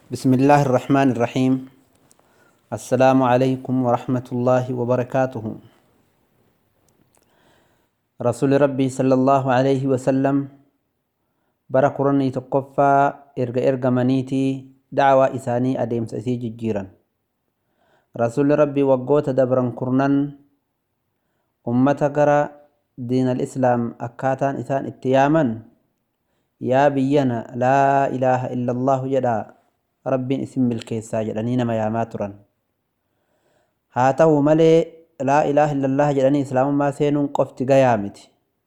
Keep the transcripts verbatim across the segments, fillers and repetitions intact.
بسم الله الرحمن الرحيم. السلام عليكم ورحمة الله وبركاته. رسول ربي صلى الله عليه وسلم بركرني تقفى إرجع إرجع منيتي دعوة إساني أديم سأسيج الجيران. رسول ربي وقوت دبرن كرنن أمة قرى دين الإسلام أكاتان إسان اتياما يا بينا لا إله إلا الله جدا ربين اسم الكيسا جدنين ما ياماترا هاته ملي لا إله إلا الله جدني إسلام ما سينون قفت قيامت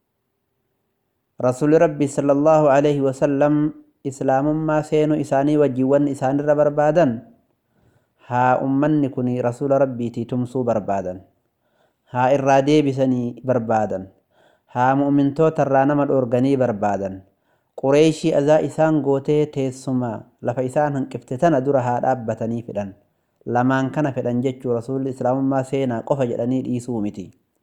رسول ربي صلى الله عليه وسلم إسلام ما سينو إساني وجيوان إسان ربربادا ها أمني كني رسول ربي تمسو بربادا ها إرادي بسني بربادا ها مؤمن تو ترانا الأورغاني بربادا قريشي أذا إسان قوتي تيسما لفا إسان هنكفتتنا درها دابتني فدن لما كان فدن جيتشو رسول الإسلام ما سينا قفا جلني الإيسو متي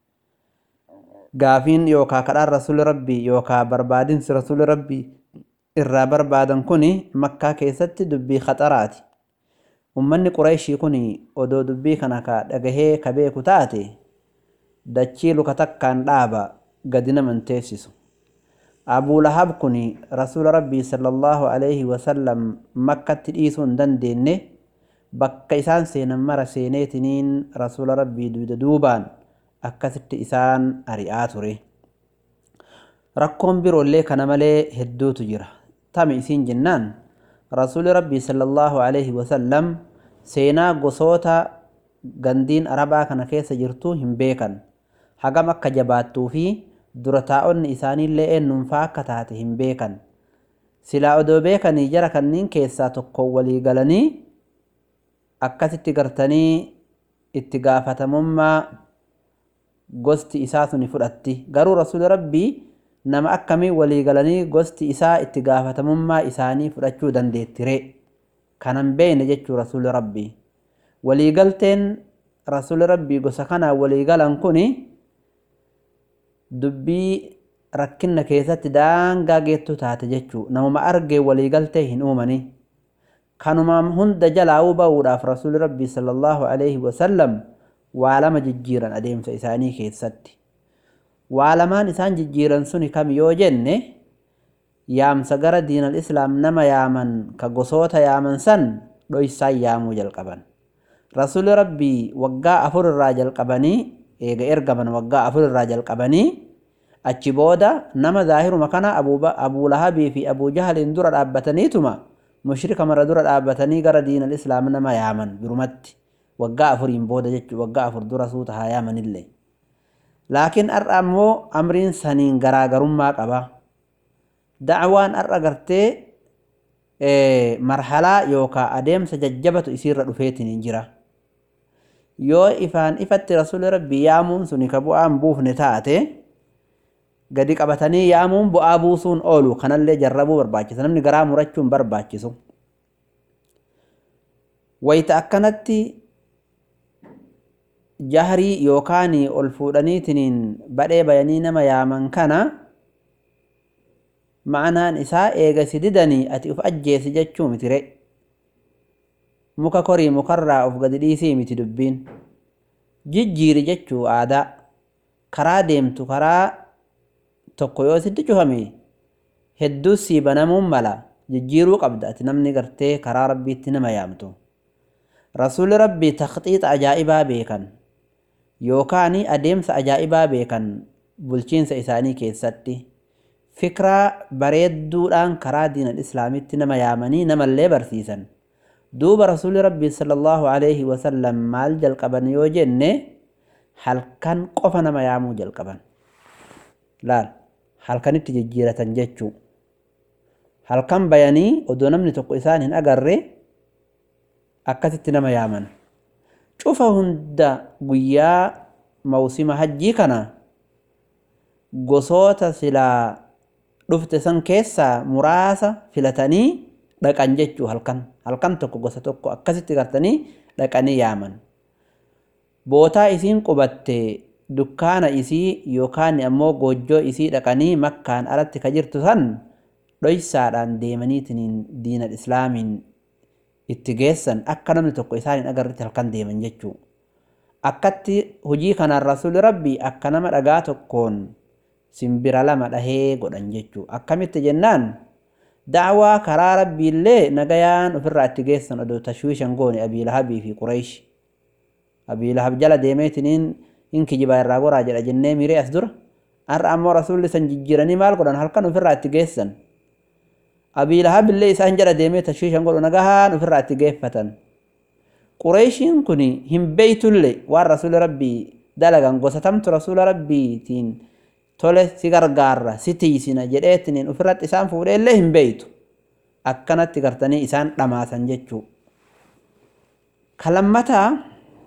قافين يوكا كرار رسول ربي يوكا بربادين رسول ربي إرى بربادن كوني مكة كيست دبي خطراتي أمني قريشي كوني ودو دبي كنكا دقهي كبيكو تاتي دچيلو كتكان دابا قدنا من تيسيسو أبو لهب كني رسول ربي صلى الله عليه وسلم مكة تليسون دنديني بك إسان سينا مرة سينيتنين رسول ربي دودا دوبان أكست إسان أرياتوري ركم برو اللي كان ملي هدو تجرى تامي إسين جنان رسول ربي صلى الله عليه وسلم سينا قصوتا غندين أربا كان كيس جرتو هم بيكن حقا مكة جباتو فيه durataa'onni isaaniillee eenyumfaa akka taate hin beekan silaa odoo beekanii jara kanniin keessaa tokko walii galanii akkasitti gartanii itti gaafatamummaa gosti isaa suni fudhatti garuu rasuuli rabbii nama akkamii walii galanii gosti isaa itti gaafatamummaa isaanii fudhachuu dandeettire kanan beeyne jechuu rasuuli rabbii walii galteen rasuuli rabbii gosa kanaa walii galan kuni dubbii rakkinna keessatti daangaa geettu taate jechuu namuma argee walii galtee hin uumani kanuma hunda jalaa ba'uudhaaf rasuuli rabbii sallallahu alaihi wasallam waa lama jijjiiran adeemsa isaanii keessatti waa lamaan isaan jijjiiran suni kam yoo jenne yaamsa gara diinal islaam nama yaaman ka gosoota yaaman san dhoysaan yaamuu jalqaban rasuuli rabbii waggaa afur irraa jalqabanii eega ergaman waggaa afur irraa jalqabanii achi booda nama zaahiruma kana abuu lahabii fi abuu jahaliin dura dhaabbataniituma mushrika mara dura dhaabbatanii gara diinal islaam nama yaaman durumatti waggaa afuriin booda jechuu waggaa afur dura suuta haa yaamanillee laakiin har'a ammoo amriin saniin garaagarummaa qaba da'waan har'a gartee marhalaa yookaa adeemsa jajjabatu isiirra dhufeetiin jira yoo ifaan ifatti rasuuli rabbii yaamuun suni ka bu'aan buufne taate gadi qabatanii yaamuun bu'aa buusuun oolu kanallee jarrabuu barbaachisa namni garaa murachuun barbaachisu wayita akkanatti jahrii yookaan ol fuudhaniitiin badhee bayanii nama yaaman kana ma'anaan isaa eega si didanii ati uf ajjeesi jechuu mitire muka korii mukarraa of gadi dhiisii miti dubbiin jijjiiri jechuu aadaa karaa deemtu karaa tokko yoo sitti cufame hedduu sii banamuun mala jijjiiruu qabda ati namni gartee karaa rabbiitti nama yaamtu rasuuli rabbii takhxiixa ajaa'ibaa beekan yookaan adeemsa ajaa'ibaa beekan bulchiinsa isaanii keessatti fikraa bareedduudhaan karaa diinal islaamitti nama yaamanii namallee barsiisan duuba rasuuli rabbii sallallahu alaihi wasallam maal jalqaban yoo jenne halkan qofa nama yaamuu jalqaban laal halkanitti jijjiiratan jechuu halkan bayanii odoo namni tokko isaan hin agarre akkasitti nama yaaman cufa hunda guyyaa mawsima hajjii kana gosoota silaa dhufte san keessaa muraasa filatanii dhaqan jechuu halkan halkan tokko gosa tokko akkasitti gartanii dhaqanii yaaman bootaa isiin qubatte dukkaana isii yookaan ammoo goojjoo isii dhaqanii makkaan alatti ka jirtu san dhoysaadhaan deemaniitiin diinal islaamiin itti geessan akka namni tokko isaan hin agarretti halkan deeman jechuu. Akkatti hojii kanaan rasuulli rabbii akka nama dhagaa tokkoon simbira lama dhahee godhan jechuu. Akkamitti jennaan da'waa karaa rabbiillee nagayaan ofirraa itti geessan odoo tashwiishan goone Abii Lahabii fi Quraysh. Abii Lahab jala deemeetiniin hin kijibaa irraa goraa jedha jennee miiree as dura. Har'a ammoo rasuulli san jijjiiranii maal godhan halkan ofirraa itti geessan. Abii Lahab illee isaan jala deemee tashwiishan godhu nagahaan ofirraa itti geeffatan. Qurayshiin kun hin beeytullee waan rasuulli rabbii dalagan gosa tamtu rasuula rabbiitiin tole si gargaarra si tiisina jedheetiniin ofirratti isaan fuudheellee hin beeytu. Akkanatti gartanii isaan dhamaasan jechuu. Kalammataa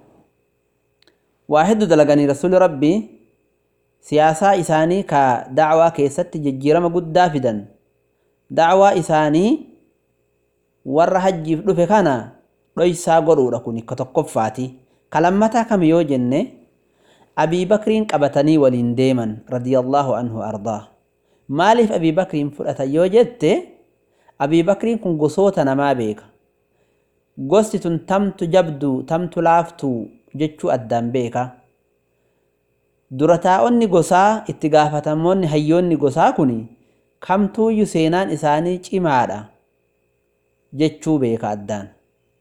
waa hedduu dalaganii rasuulli rabbii siyaasaa isaanii ka da'waa keessatti jijjiirama guddaa fidan. Da'waa isaanii warra hajjiif dhufe kana dhoysaa godhuudha kun akka tokkoffaati. Kalammataa kam yoo jenne Abii Bakriin qabatanii waliin deeman radiyallahu anhu ardaa. Maaliif Abii Bakriin fudhatan yoo jette Abii Bakriin kun gosoota namaa beeka. Gosti tun tamtu jabduu tamtu laaftuu jechuu addaan beeka. Dura taa'onni gosaa itti gaafatamoonni hayyoonni gosaa kun kamtuuyyu seenaan isaanii cimaadha jechuu beeka addaan.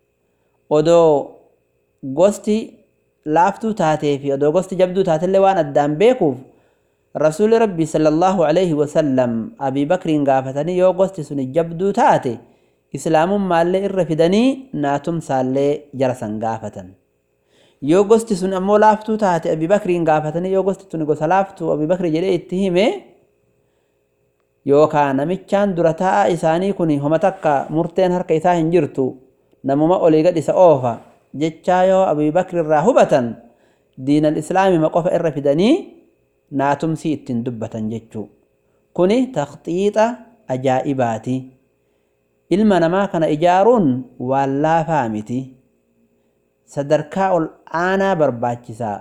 Odoo gosti laaftuu taatee fi odoo gosti jabduu taatellee waan addaan beekuuf rasuulli rabbii sallallahu alaihi wasallam Abii Bakriin gaafatanii yoo gosti sun jabduu taate islaamummaallee irra fidanii naatumsaallee jara san gaafatan. Yoo gosti sun ammoo laaftuu taate Abii Bakriin gaafatanii yoo gosti sun gosa laaftuu Abii Bakri jedhee itti hime yookaan namichaan dura taa'aa isaanii kun homa takka murteen harka isaa hin jirtu namuma olii gad isa oofa jechaa yoo Abii Bakri irraa hubatan diinal islaamii qofa irra fidanii naatumsii ittiin dubbatan jechuu. Kuni takhxiixa ajaa'ibaati. Ilma namaa kana ijaaruun waan laafaa miti. Sadarkaa ol aanaa barbaachisaa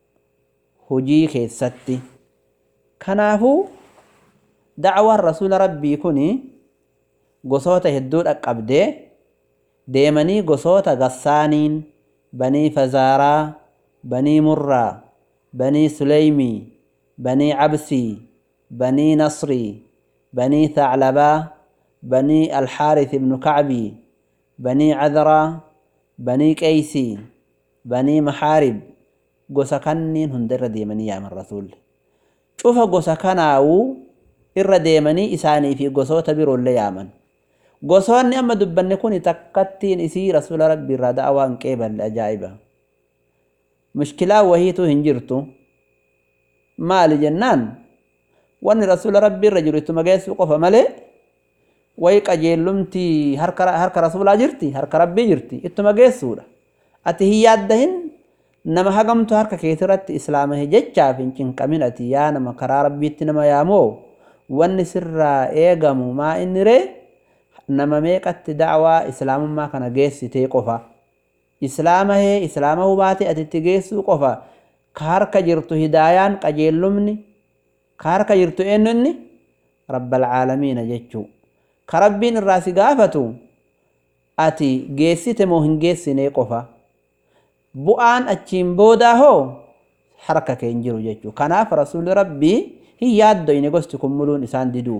hojii keessatti. Kanaafuu da'waan rasuula rabbii kun gosoota hedduu dhaqqabdee deemanii gosoota Gassaaniin, Banii Fazaaraa, Banii Murraa, Banii Suleymii, Banii Cabsii, Banii Nasrii, Banii Thaclabaa, Banii Alxaarith ibnu Kacbii, Banii Cadraa, Banii Qeysii, Banii Maxaarib gosa kanniin hunda irra deemanii yaaman rasuulli. Cufa gosa kanaawuu irra deemanii isaanii fi gosoota biroollee yaaman. Gosoonni amma dubbanne kun takkattiin isii rasuula rabbii irraa da'waa hin qeeballe ajaa'iba. Mushkilaa wahiituu hin jirtu. Maali jennaan wanni rasuula rabbii irra jiru ittuma geessuu qofa malee wayi qajeellumti harka rasuulaa jirti harka rabbii jirti ittuma geessuudha. Ati hin yaaddahin nama hagamtu harka keetirratti islaama jechaaf hin cinqamin ati yaa nama karaa rabbiitti nama yaamoo wanni sirraa eegamu maa inni ree nama meeqatti da'waa islaamummaa kana geessitee qofa. Islaama hee islaama hubaate ati itti geessuu qofa ka harka jirtu hidaayaan qajeellumni ka harka jirtu eenyu inni rabbal caalamiina jechuu. Ka rabbiin irraa si gaafatu ati geessite moo hin geessinee qofa. Bu'aan achiin boodaa hoo harka kee hin jiru jechuu. Kanaaf rasuulli rabbii hin yaaddoyne gosti kun muluun isaan diduuf.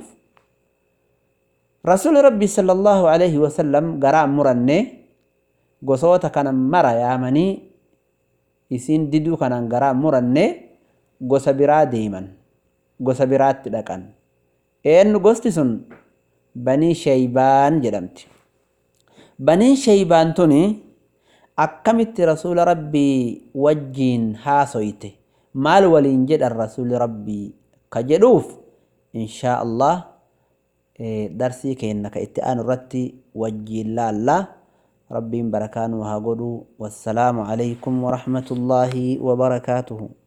Rasuulli rabbii sallallahu alaihi wasallam garaan muranne gosoota kanan mara yaamanii isin diduu kanan garaan muranne gosa biraa deeman. Gosa biraatti dhaqan. Eenyu gosti sun Banii Shaybaan jedhamti. Banii Shaybaan tuni akkamitti rasuula rabbii wajjiin haasoyte maal waliin jedhan rasuulli rabbii ka jedhuuf inshaa Allah darsii keenna ka itti aanu irratti wajjiin laalla. Rabbiin barakaa nuu haa godhu. Wassalaamu alaykum wa rahmatullaahi wa barakaatuhu.